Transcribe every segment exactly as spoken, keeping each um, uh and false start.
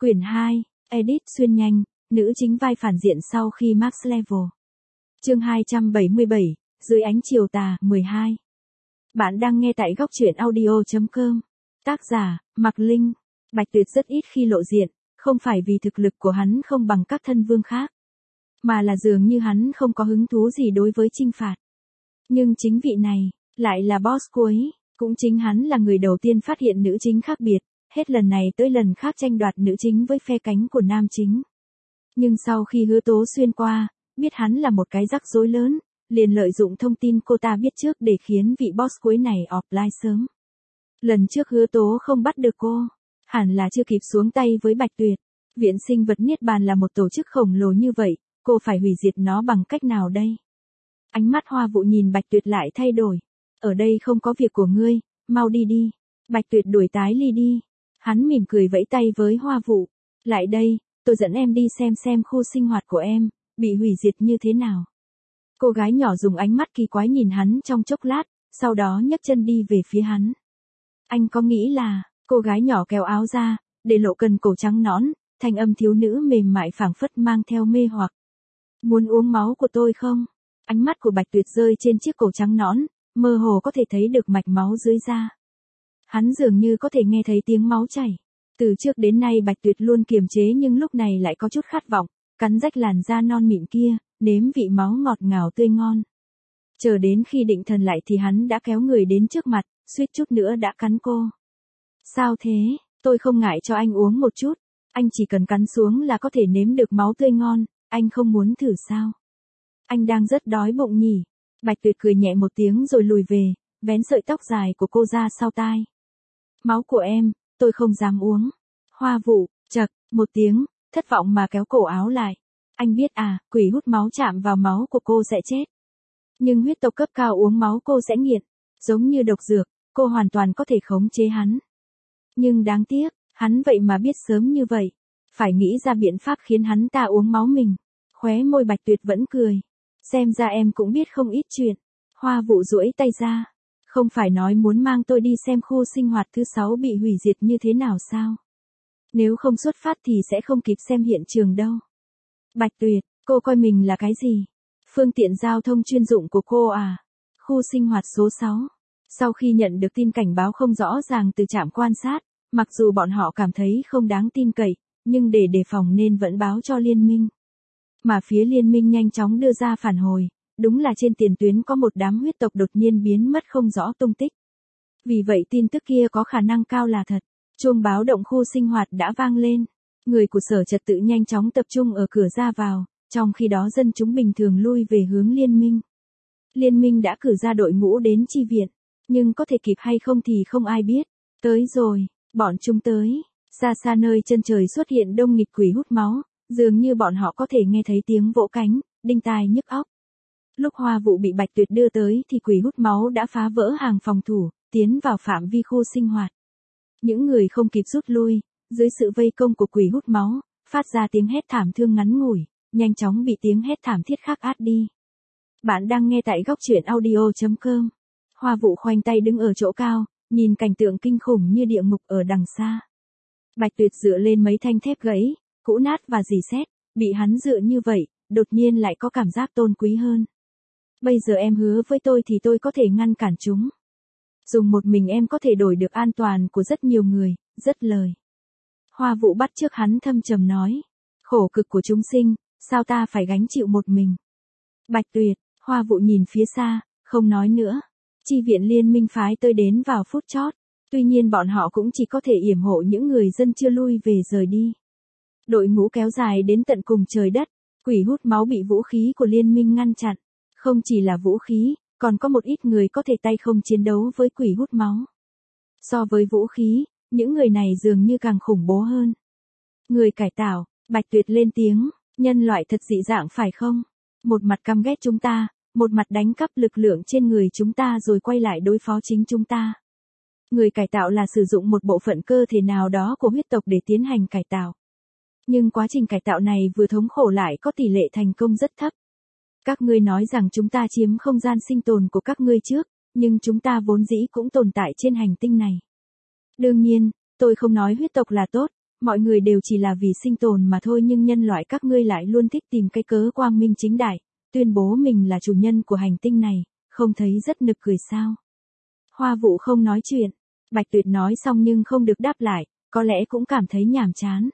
Quyển hai, Edit xuyên nhanh, nữ chính vai phản diện sau khi Max Level. Chương hai trăm bảy mươi bảy, Dưới ánh chiều tà, mười hai. Bạn đang nghe tại góc truyện audio chấm com. Tác giả, Mạc Linh. Bạch Tuyệt rất ít khi lộ diện, không phải vì thực lực của hắn không bằng các thân vương khác, mà là dường như hắn không có hứng thú gì đối với chinh phạt. Nhưng chính vị này, lại là boss cuối, cũng chính hắn là người đầu tiên phát hiện nữ chính khác biệt, hết lần này tới lần khác tranh đoạt nữ chính với phe cánh của nam chính. Nhưng sau khi Hứa Tố Xuyên qua, biết hắn là một cái rắc rối lớn, liền lợi dụng thông tin cô ta biết trước để khiến vị boss cuối này offline sớm. Lần trước Hứa Tố không bắt được cô, hẳn là chưa kịp xuống tay với Bạch Tuyệt. Viện sinh vật Niết Bàn là một tổ chức khổng lồ như vậy, cô phải hủy diệt nó bằng cách nào đây? Ánh mắt Hoa Vụ nhìn Bạch Tuyệt lại thay đổi. Ở đây không có việc của ngươi, mau đi đi. Bạch Tuyệt đuổi tái ly đi. Hắn mỉm cười vẫy tay với Hoa Vụ. Lại đây, tôi dẫn em đi xem xem khu sinh hoạt của em, bị hủy diệt như thế nào. Cô gái nhỏ dùng ánh mắt kỳ quái nhìn hắn trong chốc lát, sau đó nhấc chân đi về phía hắn. Anh có nghĩ là, cô gái nhỏ kéo áo ra, để lộ cần cổ trắng nõn, thanh âm thiếu nữ mềm mại phảng phất mang theo mê hoặc. Muốn uống máu của tôi không? Ánh mắt của Bạch Tuyệt rơi trên chiếc cổ trắng nõn, mơ hồ có thể thấy được mạch máu dưới da. Hắn dường như có thể nghe thấy tiếng máu chảy. Từ trước đến nay Bạch Tuyệt luôn kiềm chế nhưng lúc này lại có chút khát vọng, cắn rách làn da non mịn kia, nếm vị máu ngọt ngào tươi ngon. Chờ đến khi định thần lại thì hắn đã kéo người đến trước mặt, suýt chút nữa đã cắn cô. Sao thế? Tôi không ngại cho anh uống một chút, anh chỉ cần cắn xuống là có thể nếm được máu tươi ngon, anh không muốn thử sao? Anh đang rất đói bụng nhỉ? Bạch Tuyệt cười nhẹ một tiếng rồi lùi về, vén sợi tóc dài của cô ra sau tai. Máu của em, tôi không dám uống. Hoa Vụ, chậc, một tiếng, thất vọng mà kéo cổ áo lại. Anh biết à, quỷ hút máu chạm vào máu của cô sẽ chết. Nhưng huyết tộc cấp cao uống máu cô sẽ nghiện. Giống như độc dược, cô hoàn toàn có thể khống chế hắn. Nhưng đáng tiếc, hắn vậy mà biết sớm như vậy. Phải nghĩ ra biện pháp khiến hắn ta uống máu mình. Khóe môi Bạch Tuyệt vẫn cười. Xem ra em cũng biết không ít chuyện. Hoa Vụ duỗi tay ra. Không phải nói muốn mang tôi đi xem khu sinh hoạt thứ sáu bị hủy diệt như thế nào sao? Nếu không xuất phát thì sẽ không kịp xem hiện trường đâu. Bạch Tuyệt, cô coi mình là cái gì? Phương tiện giao thông chuyên dụng của cô à? Khu sinh hoạt số sáu. Sau khi nhận được tin cảnh báo không rõ ràng từ trạm quan sát, mặc dù bọn họ cảm thấy không đáng tin cậy, nhưng để đề phòng nên vẫn báo cho liên minh. Mà phía liên minh nhanh chóng đưa ra phản hồi, đúng là trên tiền tuyến có một đám huyết tộc đột nhiên biến mất không rõ tung tích. Vì vậy tin tức kia có khả năng cao là thật. Chuông báo động khu sinh hoạt đã vang lên. Người của sở trật tự nhanh chóng tập trung ở cửa ra vào, trong khi đó dân chúng bình thường lui về hướng liên minh. Liên minh đã cử ra đội ngũ đến chi viện, nhưng có thể kịp hay không thì không ai biết. Tới rồi, bọn chúng tới. Xa xa nơi chân trời xuất hiện đông nghịt quỷ hút máu, dường như bọn họ có thể nghe thấy tiếng vỗ cánh, đinh tai nhức óc. Lúc Hoa Vụ bị Bạch Tuyệt đưa tới thì quỷ hút máu đã phá vỡ hàng phòng thủ, tiến vào phạm vi khu sinh hoạt. Những người không kịp rút lui, dưới sự vây công của quỷ hút máu, phát ra tiếng hét thảm thương ngắn ngủi, nhanh chóng bị tiếng hét thảm thiết khác át đi. Bạn đang nghe tại góc truyện audio chấm com. Hoa Vụ khoanh tay đứng ở chỗ cao, nhìn cảnh tượng kinh khủng như địa ngục ở đằng xa. Bạch Tuyệt dựa lên mấy thanh thép gãy, cũ nát và rỉ sét, bị hắn dựa như vậy, đột nhiên lại có cảm giác tôn quý hơn. Bây giờ em hứa với tôi thì tôi có thể ngăn cản chúng. Dùng một mình em có thể đổi được an toàn của rất nhiều người, rất lời. Hoa Vụ bắt chước hắn thâm trầm nói. Khổ cực của chúng sinh, sao ta phải gánh chịu một mình? Bạch Tuyệt, Hoa Vụ nhìn phía xa, không nói nữa. Chi viện liên minh phái tôi đến vào phút chót. Tuy nhiên bọn họ cũng chỉ có thể yểm hộ những người dân chưa lui về rời đi. Đội ngũ kéo dài đến tận cùng trời đất. Quỷ hút máu bị vũ khí của liên minh ngăn chặn. Không chỉ là vũ khí, còn có một ít người có thể tay không chiến đấu với quỷ hút máu. So với vũ khí, những người này dường như càng khủng bố hơn. Người cải tạo, Bạch Tuyệt lên tiếng, nhân loại thật dị dạng phải không? Một mặt căm ghét chúng ta, một mặt đánh cắp lực lượng trên người chúng ta rồi quay lại đối phó chính chúng ta. Người cải tạo là sử dụng một bộ phận cơ thể nào đó của huyết tộc để tiến hành cải tạo. Nhưng quá trình cải tạo này vừa thống khổ lại có tỷ lệ thành công rất thấp. Các ngươi nói rằng chúng ta chiếm không gian sinh tồn của các ngươi trước, nhưng chúng ta vốn dĩ cũng tồn tại trên hành tinh này. Đương nhiên, tôi không nói huyết tộc là tốt, Mọi người đều chỉ là vì sinh tồn mà thôi, nhưng nhân loại các ngươi lại luôn thích tìm cái cớ quang minh chính đại, tuyên bố mình là chủ nhân của hành tinh này, không thấy rất nực cười sao? Hoa Vũ không nói chuyện, Bạch Tuyệt nói xong nhưng không được đáp lại, có lẽ cũng cảm thấy nhàm chán.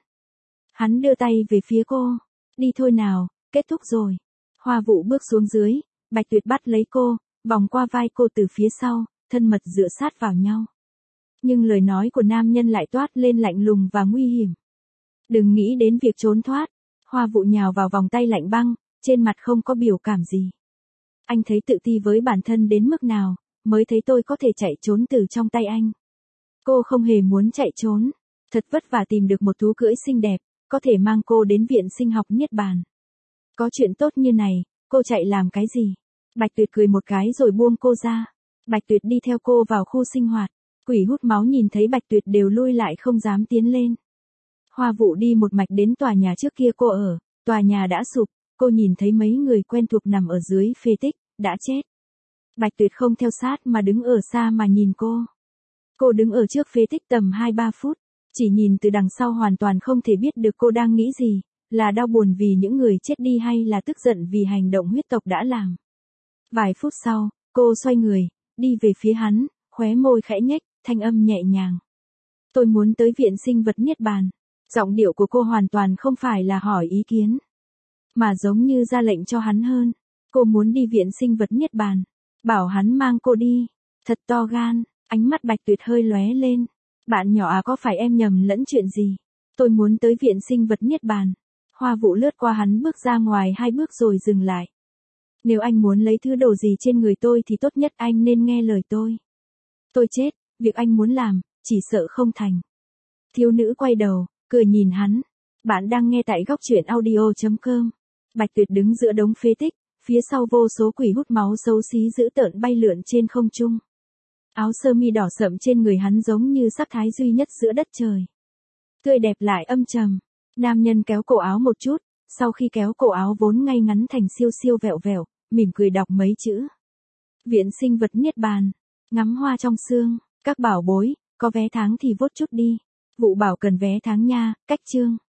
Hắn đưa tay về phía cô, đi thôi nào, kết thúc rồi. Hoa Vũ bước xuống dưới, Bạch Tuyệt bắt lấy cô, vòng qua vai cô từ phía sau, thân mật dựa sát vào nhau. Nhưng lời nói của nam nhân lại toát lên lạnh lùng và nguy hiểm. Đừng nghĩ đến việc trốn thoát. Hoa Vũ nhào vào vòng tay lạnh băng, trên mặt không có biểu cảm gì. Anh thấy tự ti với bản thân đến mức nào, mới thấy tôi có thể chạy trốn từ trong tay anh. Cô không hề muốn chạy trốn. Thật vất vả tìm được một thú cưỡi xinh đẹp, có thể mang cô đến viện sinh học Niết Bàn. Có chuyện tốt như này, cô chạy làm cái gì? Bạch Tuyệt cười một cái rồi buông cô ra. Bạch Tuyệt đi theo cô vào khu sinh hoạt. Quỷ hút máu nhìn thấy Bạch Tuyệt đều lui lại không dám tiến lên. Hoa Vũ đi một mạch đến tòa nhà trước kia cô ở, tòa nhà đã sụp, cô nhìn thấy mấy người quen thuộc nằm ở dưới phế tích, đã chết. Bạch Tuyệt không theo sát mà đứng ở xa mà nhìn cô. Cô đứng ở trước phế tích tầm hai ba phút, chỉ nhìn từ đằng sau hoàn toàn không thể biết được cô đang nghĩ gì, là đau buồn vì những người chết đi hay là tức giận vì hành động huyết tộc đã làm. Vài phút sau, cô xoay người, đi về phía hắn, khóe môi khẽ nhếch, thanh âm nhẹ nhàng. Tôi muốn tới viện sinh vật Niết Bàn. Giọng điệu của cô hoàn toàn không phải là hỏi ý kiến, mà giống như ra lệnh cho hắn hơn. Cô muốn đi viện sinh vật Niết Bàn. Bảo hắn mang cô đi. Thật to gan, ánh mắt Bạch Tuyệt hơi lóe lên. Bạn nhỏ à, có phải em nhầm lẫn chuyện gì? Tôi muốn tới viện sinh vật Niết Bàn. Hoa Vũ lướt qua hắn bước ra ngoài hai bước rồi dừng lại. Nếu anh muốn lấy thứ đồ gì trên người tôi thì tốt nhất anh nên nghe lời tôi. Tôi chết, việc anh muốn làm, chỉ sợ không thành. Thiếu nữ quay đầu, cười nhìn hắn. Bạn đang nghe tại góc truyện audio chấm com. Bạch Tuyệt đứng giữa đống phế tích, phía sau vô số quỷ hút máu xấu xí dữ tợn bay lượn trên không trung. Áo sơ mi đỏ sậm trên người hắn giống như sắc thái duy nhất giữa đất trời. Tươi đẹp lại âm trầm. Nam nhân kéo cổ áo một chút, sau khi kéo cổ áo vốn ngay ngắn thành siêu siêu vẹo vẹo, mỉm cười đọc mấy chữ. Viện sinh vật Niết Bàn. Ngắm hoa trong sương. Các bảo bối, có vé tháng thì vốt chút đi. Vũ bảo cần vé tháng nha, cách chương.